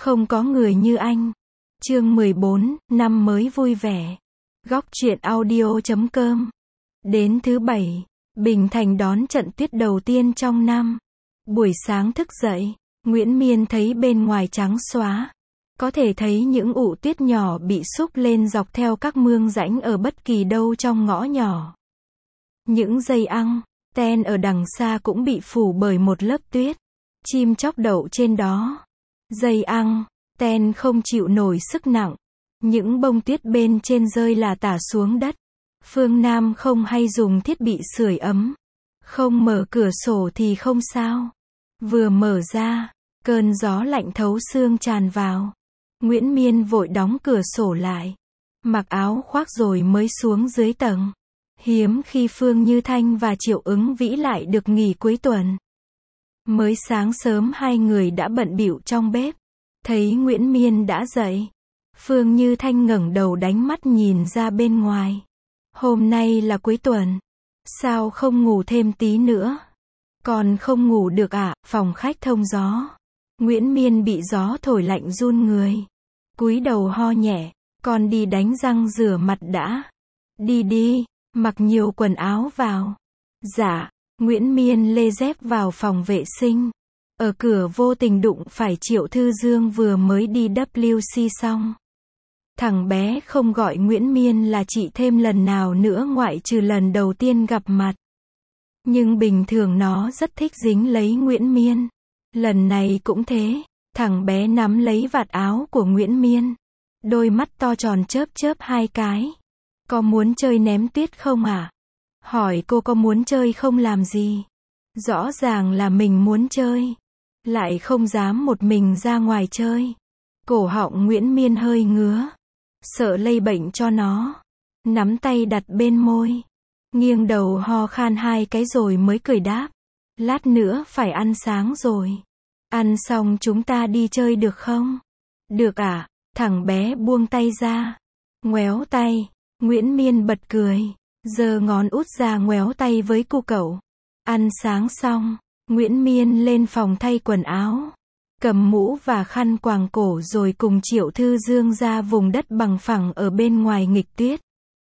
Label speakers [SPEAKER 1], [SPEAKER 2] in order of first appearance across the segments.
[SPEAKER 1] Không có người như anh. Chương 14, năm mới vui vẻ. Góc truyện audio.com. Đến thứ Bảy, Bình Thành đón trận tuyết đầu tiên trong năm. Buổi sáng thức dậy, Nguyễn Miên thấy bên ngoài trắng xóa. Có thể thấy những ụ tuyết nhỏ bị xúc lên dọc theo các mương rãnh ở bất kỳ đâu trong ngõ nhỏ. Những dây ăng, ten ở đằng xa cũng bị phủ bởi một lớp tuyết. Chim chóc đậu trên đó. Dây ăng, ten không chịu nổi sức nặng. Những bông tuyết bên trên rơi là tả xuống đất. Phương Nam không hay dùng thiết bị sưởi ấm. Không mở cửa sổ thì không sao. Vừa mở ra, cơn gió lạnh thấu xương tràn vào. Nguyễn Miên vội đóng cửa sổ lại. Mặc áo khoác rồi mới xuống dưới tầng. Hiếm khi Phương Như Thanh và Triệu Ứng Vĩ lại được nghỉ cuối tuần. Mới sáng sớm hai người đã bận bịu trong bếp. Thấy Nguyễn Miên đã dậy. Phương Như Thanh ngẩng đầu đánh mắt nhìn ra bên ngoài. Hôm nay là cuối tuần. Sao không ngủ thêm tí nữa? Còn không ngủ được à? Phòng khách thông gió. Nguyễn Miên bị gió thổi lạnh run người. Cúi đầu ho nhẹ. Con đi đánh răng rửa mặt đã. Đi đi, mặc nhiều quần áo vào. Dạ. Nguyễn Miên lê dép vào phòng vệ sinh. Ở cửa vô tình đụng phải Triệu Thư Dương vừa mới đi WC xong. Thằng bé không gọi Nguyễn Miên là chị thêm lần nào nữa ngoại trừ lần đầu tiên gặp mặt. Nhưng bình thường nó rất thích dính lấy Nguyễn Miên. Lần này cũng thế, thằng bé nắm lấy vạt áo của Nguyễn Miên. Đôi mắt to tròn chớp chớp hai cái. Có muốn chơi ném tuyết không à? Hỏi cô có muốn chơi không làm gì? Rõ ràng là mình muốn chơi. Lại không dám một mình ra ngoài chơi. Cổ họng Nguyễn Miên hơi ngứa. Sợ lây bệnh cho nó. Nắm tay đặt bên môi. Nghiêng đầu ho khan hai cái rồi mới cười đáp. Lát nữa phải ăn sáng rồi. Ăn xong chúng ta đi chơi được không? Được à? Thằng bé buông tay ra. Ngoéo tay. Nguyễn Miên bật cười. Giơ ngón út ra ngoéo tay với cô cậu. Ăn sáng xong, Nguyễn Miên lên phòng thay quần áo. Cầm mũ và khăn quàng cổ rồi cùng Triệu Thư Dương ra vùng đất bằng phẳng ở bên ngoài nghịch tuyết.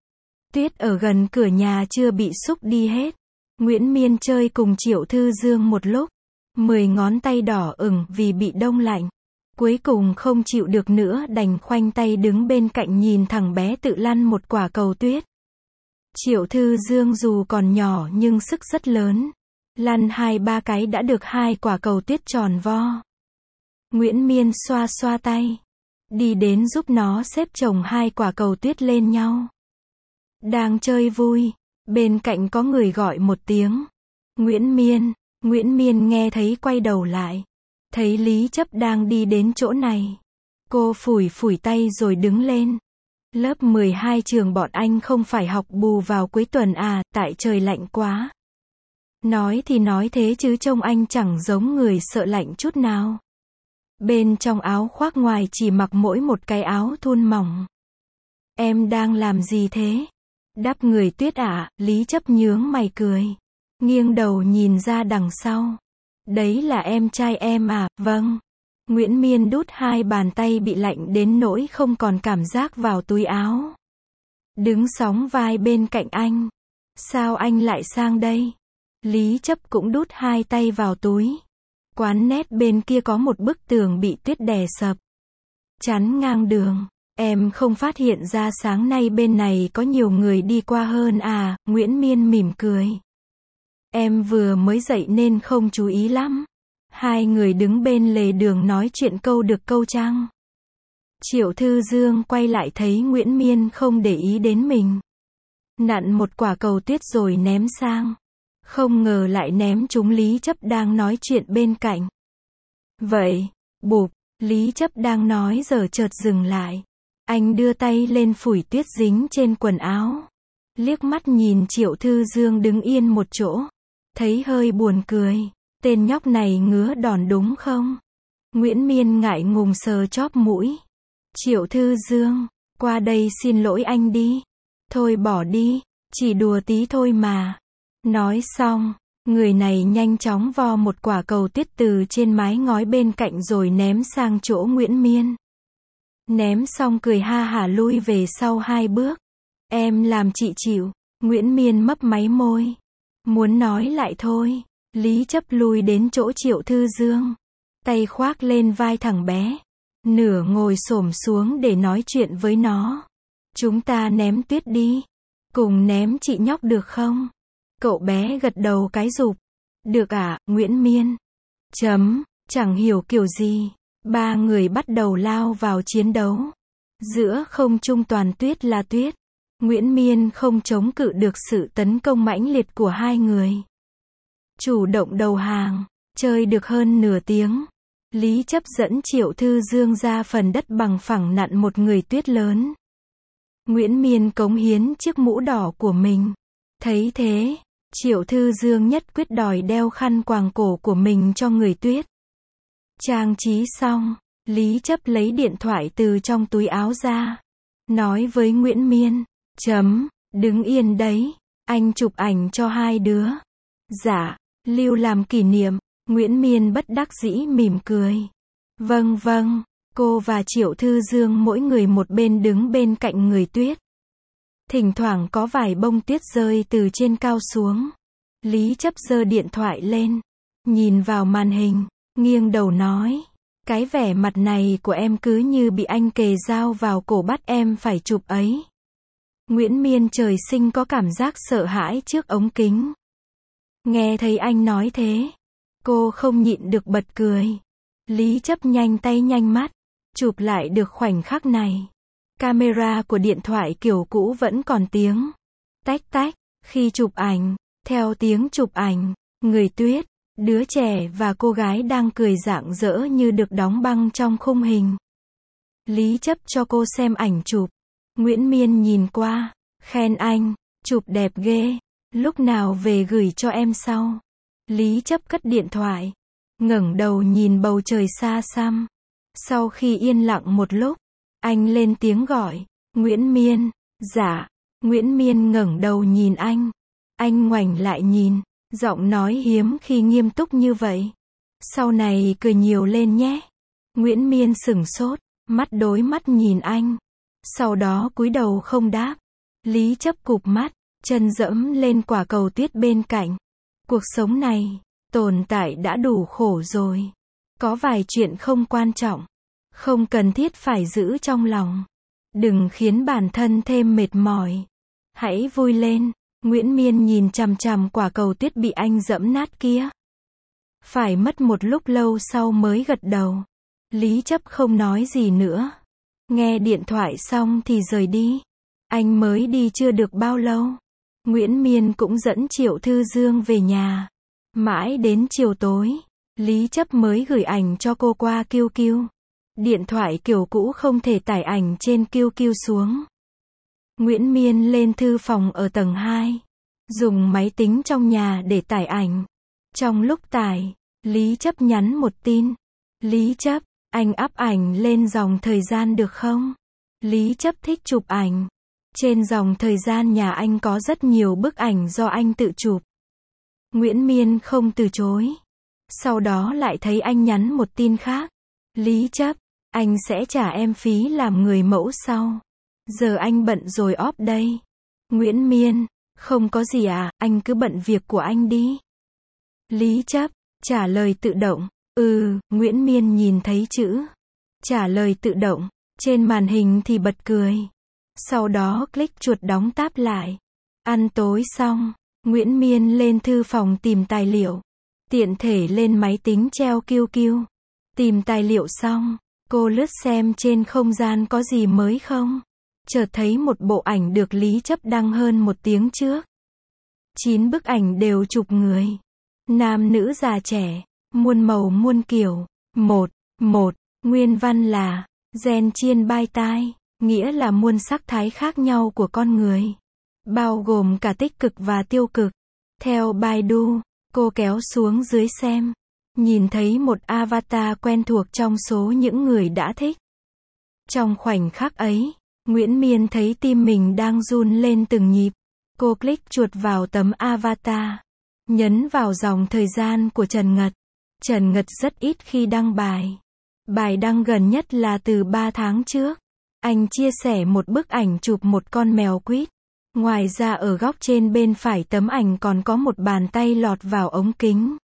[SPEAKER 1] Tuyết ở gần cửa nhà chưa bị xúc đi hết. Nguyễn Miên chơi cùng Triệu Thư Dương một lúc. 10 ngón tay đỏ ửng vì bị đông lạnh. Cuối cùng không chịu được nữa đành khoanh tay đứng bên cạnh nhìn thằng bé tự lăn một quả cầu tuyết. Triệu Thư Dương dù còn nhỏ nhưng sức rất lớn. Lăn 2-3 cái đã được 2 quả cầu tuyết tròn vo. Nguyễn Miên xoa xoa tay. Đi đến giúp nó xếp chồng 2 quả cầu tuyết lên nhau. Đang chơi vui. Bên cạnh có người gọi một tiếng. Nguyễn Miên. Nguyễn Miên nghe thấy quay đầu lại. Thấy Lý Chấp đang đi đến chỗ này. Cô phủi phủi tay rồi đứng lên. Lớp 12 trường bọn anh không phải học bù vào cuối tuần à, tại trời lạnh quá. Nói thì nói thế chứ trông anh chẳng giống người sợ lạnh chút nào. Bên trong áo khoác ngoài chỉ mặc mỗi một cái áo thun mỏng. Em đang làm gì thế? Đắp người tuyết à? Lý Chấp nhướng mày cười. Nghiêng đầu nhìn ra đằng sau. Đấy là em trai em à? Vâng. Nguyễn Miên đút 2 bàn tay bị lạnh đến nỗi không còn cảm giác vào túi áo. Đứng sóng vai bên cạnh anh. Sao anh lại sang đây? Lý Chấp cũng đút 2 tay vào túi. Quán nét bên kia có một bức tường bị tuyết đè sập. Chắn ngang đường. Em không phát hiện ra sáng nay bên này có nhiều người đi qua hơn à? Nguyễn Miên mỉm cười. Em vừa mới dậy nên không chú ý lắm. Hai người đứng bên lề đường nói chuyện câu được câu trăng. Triệu Thư Dương quay lại thấy Nguyễn Miên không để ý đến mình. Nặn một quả cầu tuyết rồi ném sang. Không ngờ lại ném trúng Lý Chấp đang nói chuyện bên cạnh. Vậy, bụp, Lý Chấp đang nói giờ chợt dừng lại. Anh đưa tay lên phủi tuyết dính trên quần áo. Liếc mắt nhìn Triệu Thư Dương đứng yên một chỗ. Thấy hơi buồn cười. Tên nhóc này ngứa đòn đúng không? Nguyễn Miên ngại ngùng sờ chóp mũi. Triệu Thư Dương, qua đây xin lỗi anh đi. Thôi bỏ đi, chỉ đùa tí thôi mà. Nói xong, Người này nhanh chóng vo một quả cầu tuyết từ trên mái ngói bên cạnh rồi ném sang chỗ Nguyễn Miên. Ném xong cười ha hả lui về sau 2 bước. Em làm chị chịu. Nguyễn Miên mấp máy môi. Muốn nói lại thôi. Lý Chấp lui đến chỗ Triệu Thư Dương. Tay khoác lên vai thằng bé. Nửa ngồi xổm xuống để nói chuyện với nó. Chúng ta ném tuyết đi. Cùng ném chị nhóc được không? Cậu bé gật đầu cái rụp. Được ạ, Nguyễn Miên. Chẳng hiểu kiểu gì. 3 người bắt đầu lao vào chiến đấu. Giữa không trung toàn tuyết là tuyết. Nguyễn Miên không chống cự được sự tấn công mãnh liệt của 2 người. Chủ động đầu hàng. Chơi được hơn nửa tiếng. Lý Chấp dẫn Triệu Thư Dương ra phần đất bằng phẳng nặn một người tuyết lớn. Nguyễn Miên cống hiến chiếc mũ đỏ của mình. Thấy thế, Triệu Thư Dương nhất quyết đòi đeo khăn quàng cổ của mình cho người tuyết. Trang trí xong, Lý Chấp lấy điện thoại từ trong túi áo ra. Nói với Nguyễn Miên. Đứng yên đấy. Anh chụp ảnh cho 2 đứa. Dạ, lưu làm kỷ niệm. Nguyễn Miên bất đắc dĩ mỉm cười. Vâng. Cô và Triệu Thư Dương mỗi người một bên đứng bên cạnh người tuyết. Thỉnh thoảng có vài bông tuyết rơi từ trên cao xuống. Lý Chấp giơ điện thoại lên. Nhìn vào màn hình. Nghiêng đầu nói. Cái vẻ mặt này của em cứ như bị anh kề dao vào cổ bắt em phải chụp ấy. Nguyễn Miên trời sinh có cảm giác sợ hãi trước ống kính. Nghe thấy anh nói thế. Cô không nhịn được bật cười. Lý Chấp nhanh tay nhanh mắt. Chụp lại được khoảnh khắc này. Camera của điện thoại kiểu cũ vẫn còn tiếng. Tách tách. Khi chụp ảnh. Theo tiếng chụp ảnh. Người tuyết. Đứa trẻ và cô gái đang cười rạng rỡ như được đóng băng trong khung hình. Lý Chấp cho cô xem ảnh chụp. Nguyễn Miên nhìn qua. Khen anh. Chụp đẹp ghê. Lúc nào về gửi cho em sau. Lý Chấp cất điện thoại. Ngẩng đầu nhìn bầu trời xa xăm. Sau khi yên lặng một lúc, anh lên tiếng gọi. Nguyễn Miên. Dạ. Nguyễn Miên ngẩng đầu nhìn anh. Anh ngoảnh lại nhìn. Giọng nói hiếm khi nghiêm túc như vậy. Sau này cười nhiều lên nhé. Nguyễn Miên sửng sốt. Mắt đối mắt nhìn anh. Sau đó cúi đầu không đáp. Lý Chấp cụp mắt. Chân dẫm lên quả cầu tuyết bên cạnh. Cuộc sống này, tồn tại đã đủ khổ rồi. Có vài chuyện không quan trọng. Không cần thiết phải giữ trong lòng. Đừng khiến bản thân thêm mệt mỏi. Hãy vui lên. Nguyễn Miên nhìn chằm chằm quả cầu tuyết bị anh dẫm nát kia. Phải mất một lúc lâu sau mới gật đầu. Lý Chấp không nói gì nữa. Nghe điện thoại xong thì rời đi. Anh mới đi chưa được bao lâu. Nguyễn Miên cũng dẫn Triệu Thư Dương về nhà. Mãi đến chiều tối, Lý Chấp mới gửi ảnh cho cô qua QQ. Điện thoại kiểu cũ không thể tải ảnh trên QQ xuống. Nguyễn Miên lên thư phòng ở tầng 2. Dùng máy tính trong nhà để tải ảnh. Trong lúc tải, Lý Chấp nhắn một tin. Lý Chấp, anh up ảnh lên dòng thời gian được không? Lý Chấp thích chụp ảnh. Trên dòng thời gian nhà anh có rất nhiều bức ảnh do anh tự chụp. Nguyễn Miên không từ chối. Sau đó lại thấy anh nhắn một tin khác. Lý Chấp, anh sẽ trả em phí làm người mẫu sau. Giờ anh bận rồi off đây. Nguyễn Miên, không có gì à, anh cứ bận việc của anh đi. Lý Chấp, trả lời tự động. Nguyễn Miên nhìn thấy chữ trả lời tự động trên màn hình thì bật cười. Sau đó click chuột đóng tab lại. Ăn tối xong, Nguyễn Miên lên thư phòng tìm tài liệu. Tiện thể lên máy tính treo QQ. Tìm tài liệu xong, cô lướt xem trên không gian có gì mới không. Chợt thấy một bộ ảnh được Lý Chấp đăng hơn 1 tiếng trước. 9 bức ảnh đều chụp người. Nam nữ già trẻ, muôn màu muôn kiểu. Nguyên văn là, gen chiên bai tai, nghĩa là muôn sắc thái khác nhau của con người. Bao gồm cả tích cực và tiêu cực. Theo Baidu, cô kéo xuống dưới xem. Nhìn thấy một avatar quen thuộc trong số những người đã thích. Trong khoảnh khắc ấy, Nguyễn Miên thấy tim mình đang run lên từng nhịp. Cô click chuột vào tấm avatar. Nhấn vào dòng thời gian của Trần Ngật. Trần Ngật rất ít khi đăng bài. Bài đăng gần nhất là từ 3 tháng trước. Anh chia sẻ một bức ảnh chụp một con mèo quýt. Ngoài ra ở góc trên bên phải tấm ảnh còn có một bàn tay lọt vào ống kính.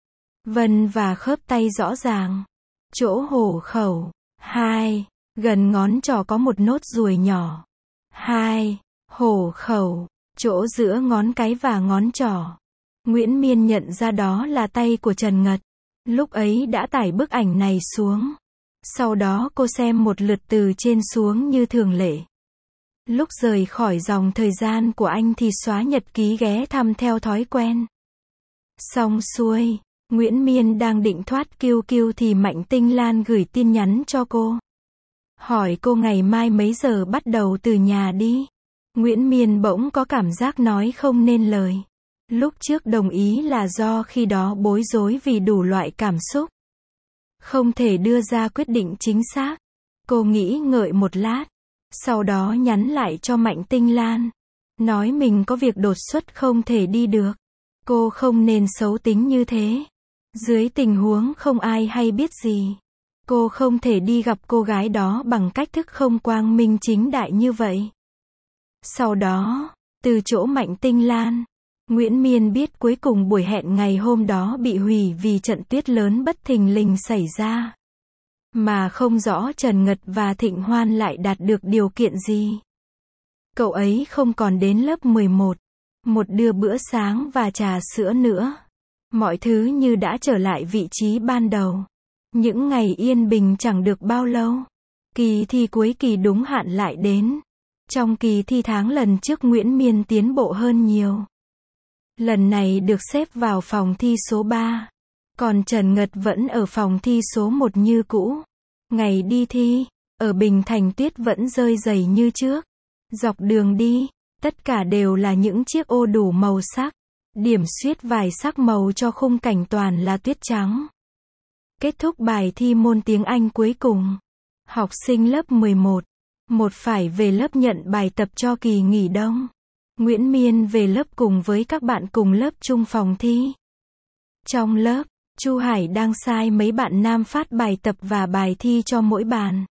[SPEAKER 1] Vân và khớp tay rõ ràng. Chỗ hổ khẩu. 2. Gần ngón trỏ có một nốt ruồi nhỏ. 2. Hổ khẩu. Chỗ giữa ngón cái và ngón trỏ. Nguyễn Miên nhận ra đó là tay của Trần Ngật. Lúc ấy đã tải bức ảnh này xuống. Sau đó cô xem một lượt từ trên xuống như thường lệ. Lúc rời khỏi dòng thời gian của anh thì xóa nhật ký ghé thăm theo thói quen. Xong xuôi, Nguyễn Miên đang định thoát QQ thì Mạnh Tinh Lan gửi tin nhắn cho cô. Hỏi cô ngày mai mấy giờ bắt đầu từ nhà đi. Nguyễn Miên bỗng có cảm giác nói không nên lời. Lúc trước đồng ý là do khi đó bối rối vì đủ loại cảm xúc. Không thể đưa ra quyết định chính xác. Cô nghĩ ngợi một lát. Sau đó nhắn lại cho Mạnh Tinh Lan. Nói mình có việc đột xuất không thể đi được. Cô không nên xấu tính như thế. Dưới tình huống không ai hay biết gì. Cô không thể đi gặp cô gái đó bằng cách thức không quang minh chính đại như vậy. Sau đó, từ chỗ Mạnh Tinh Lan, Nguyễn Miên biết cuối cùng buổi hẹn ngày hôm đó bị hủy vì trận tuyết lớn bất thình lình xảy ra. Mà không rõ Trần Ngật và Thịnh Hoan lại đạt được điều kiện gì. Cậu ấy không còn đến lớp 11. Một đưa bữa sáng và trà sữa nữa. Mọi thứ như đã trở lại vị trí ban đầu. Những ngày yên bình chẳng được bao lâu. Kỳ thi cuối kỳ đúng hạn lại đến. Trong kỳ thi tháng lần trước Nguyễn Miên tiến bộ hơn nhiều. Lần này được xếp vào phòng thi số 3. Còn Trần Ngật vẫn ở phòng thi số 1 như cũ. Ngày đi thi, ở Bình Thành tuyết vẫn rơi dày như trước. Dọc đường đi, tất cả đều là những chiếc ô đủ màu sắc. Điểm xuyết vài sắc màu cho khung cảnh toàn là tuyết trắng. Kết thúc bài thi môn tiếng Anh cuối cùng. Học sinh lớp 11. Một phải về lớp nhận bài tập cho kỳ nghỉ đông. Nguyễn Miên về lớp cùng với các bạn cùng lớp chung phòng thi. Trong lớp, Chu Hải đang sai mấy bạn nam phát bài tập và bài thi cho mỗi bàn.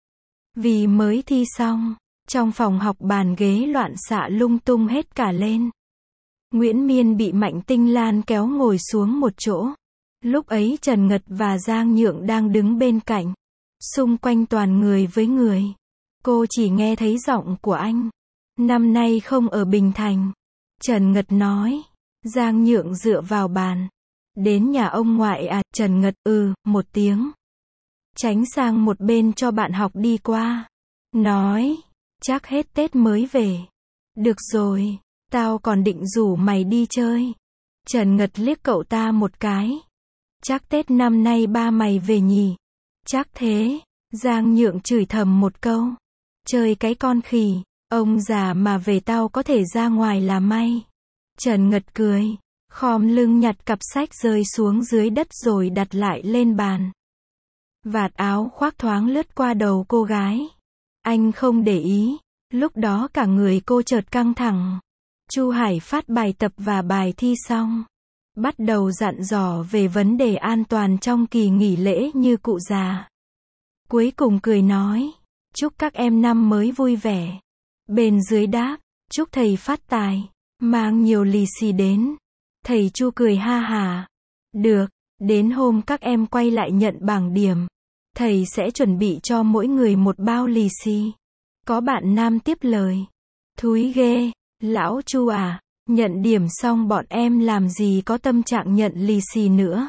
[SPEAKER 1] Vì mới thi xong, trong phòng học bàn ghế loạn xạ lung tung hết cả lên. Nguyễn Miên bị Mạnh Tinh Lan kéo ngồi xuống một chỗ. Lúc ấy Trần Ngật và Giang Nhượng đang đứng bên cạnh. Xung quanh toàn người với người. Cô chỉ nghe thấy giọng của anh. Năm nay không ở Bình Thành. Trần Ngật nói. Giang Nhượng dựa vào bàn. Đến nhà ông ngoại à? Trần Ngật một tiếng. Tránh sang một bên cho bạn học đi qua. Nói. Chắc hết Tết mới về. Được rồi. Tao còn định rủ mày đi chơi. Trần Ngật liếc cậu ta một cái. Chắc Tết năm nay ba mày về nhỉ? Chắc thế. Giang Nhượng chửi thầm một câu. Chơi cái con khỉ. Ông già mà về tao có thể ra ngoài là may. Trần Ngật cười. Khom lưng nhặt cặp sách rơi xuống dưới đất rồi đặt lại lên bàn. Vạt áo khoác thoáng lướt qua đầu cô gái. Anh không để ý. Lúc đó cả người cô chợt căng thẳng. Chu Hải phát bài tập và bài thi xong. Bắt đầu dặn dò về vấn đề an toàn trong kỳ nghỉ lễ như cụ già. Cuối cùng cười nói. Chúc các em năm mới vui vẻ. Bên dưới đáp. Chúc thầy phát tài. Mang nhiều lì xì đến. Thầy Chu cười ha hà. Được. Đến hôm các em quay lại nhận bảng điểm. Thầy sẽ chuẩn bị cho mỗi người một bao lì xì. Có bạn nam tiếp lời. Thúi ghê. Lão Chu à. Nhận điểm xong bọn em làm gì có tâm trạng nhận lì xì nữa.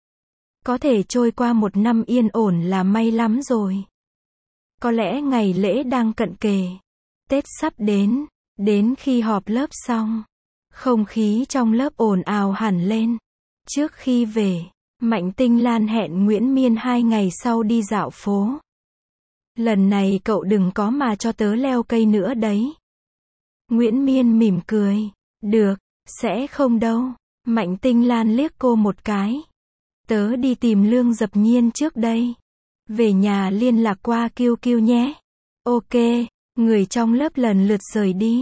[SPEAKER 1] Có thể trôi qua một năm yên ổn là may lắm rồi. Có lẽ ngày lễ đang cận kề. Tết sắp đến. Đến khi họp lớp xong. Không khí trong lớp ồn ào hẳn lên. Trước khi về, Mạnh Tinh Lan hẹn Nguyễn Miên 2 ngày sau đi dạo phố. Lần này cậu đừng có mà cho tớ leo cây nữa đấy. Nguyễn Miên mỉm cười. Được, sẽ không đâu. Mạnh Tinh Lan liếc cô một cái. Tớ đi tìm Lương Dập Nhiên trước đây. Về nhà liên lạc qua QQ nhé. Ok, người trong lớp lần lượt rời đi.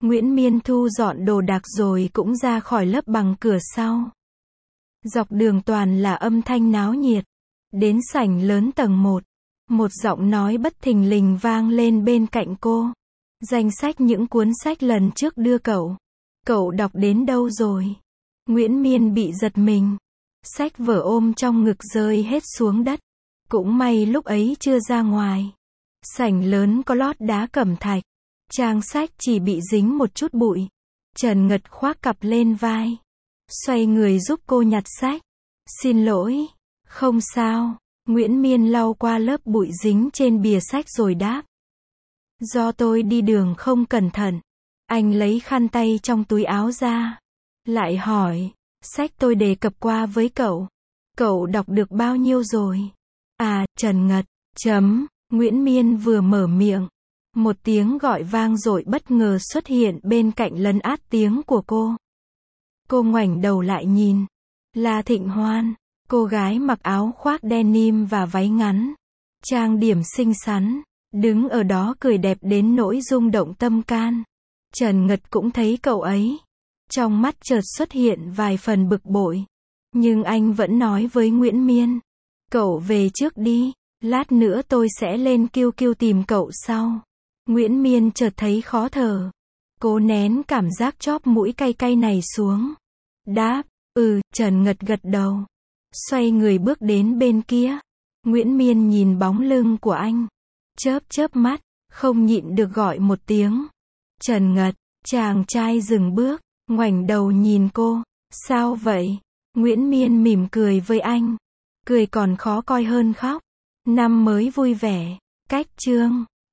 [SPEAKER 1] Nguyễn Miên thu dọn đồ đạc rồi cũng ra khỏi lớp bằng cửa sau. Dọc đường toàn là âm thanh náo nhiệt. Đến sảnh lớn tầng 1, một giọng nói bất thình lình vang lên bên cạnh cô. Danh sách những cuốn sách lần trước đưa cậu. Cậu đọc đến đâu rồi? Nguyễn Miên bị giật mình. Sách vở ôm trong ngực rơi hết xuống đất. Cũng may lúc ấy chưa ra ngoài. Sảnh lớn có lót đá cẩm thạch. Trang sách chỉ bị dính một chút bụi. Trần Ngật khoác cặp lên vai. Xoay người giúp cô nhặt sách. Xin lỗi. Không sao. Nguyễn Miên lau qua lớp bụi dính trên bìa sách rồi đáp. Do tôi đi đường không cẩn thận. Anh lấy khăn tay trong túi áo ra. Lại hỏi. Sách tôi đề cập qua với cậu. Cậu đọc được bao nhiêu rồi? À, Trần Ngật. Nguyễn Miên vừa mở miệng. Một tiếng gọi vang dội bất ngờ xuất hiện bên cạnh lấn át tiếng của cô. Cô ngoảnh đầu lại nhìn. Là Thịnh Hoan. Cô gái mặc áo khoác denim và váy ngắn. Trang điểm xinh xắn. Đứng ở đó cười đẹp đến nỗi rung động tâm can. Trần Ngật cũng thấy cậu ấy. Trong mắt chợt xuất hiện vài phần bực bội. Nhưng anh vẫn nói với Nguyễn Miên. Cậu về trước đi. Lát nữa tôi sẽ lên QQ tìm cậu sau. Nguyễn Miên chợt thấy khó thở. Cố nén cảm giác chóp mũi cay cay này xuống. Đáp. Trần Ngật gật đầu. Xoay người bước đến bên kia. Nguyễn Miên nhìn bóng lưng của anh. Chớp mắt. Không nhịn được gọi một tiếng. Trần Ngật. Chàng trai dừng bước. Ngoảnh đầu nhìn cô. Sao vậy? Nguyễn Miên mỉm cười với anh. Cười còn khó coi hơn khóc. Năm mới vui vẻ. Cách chương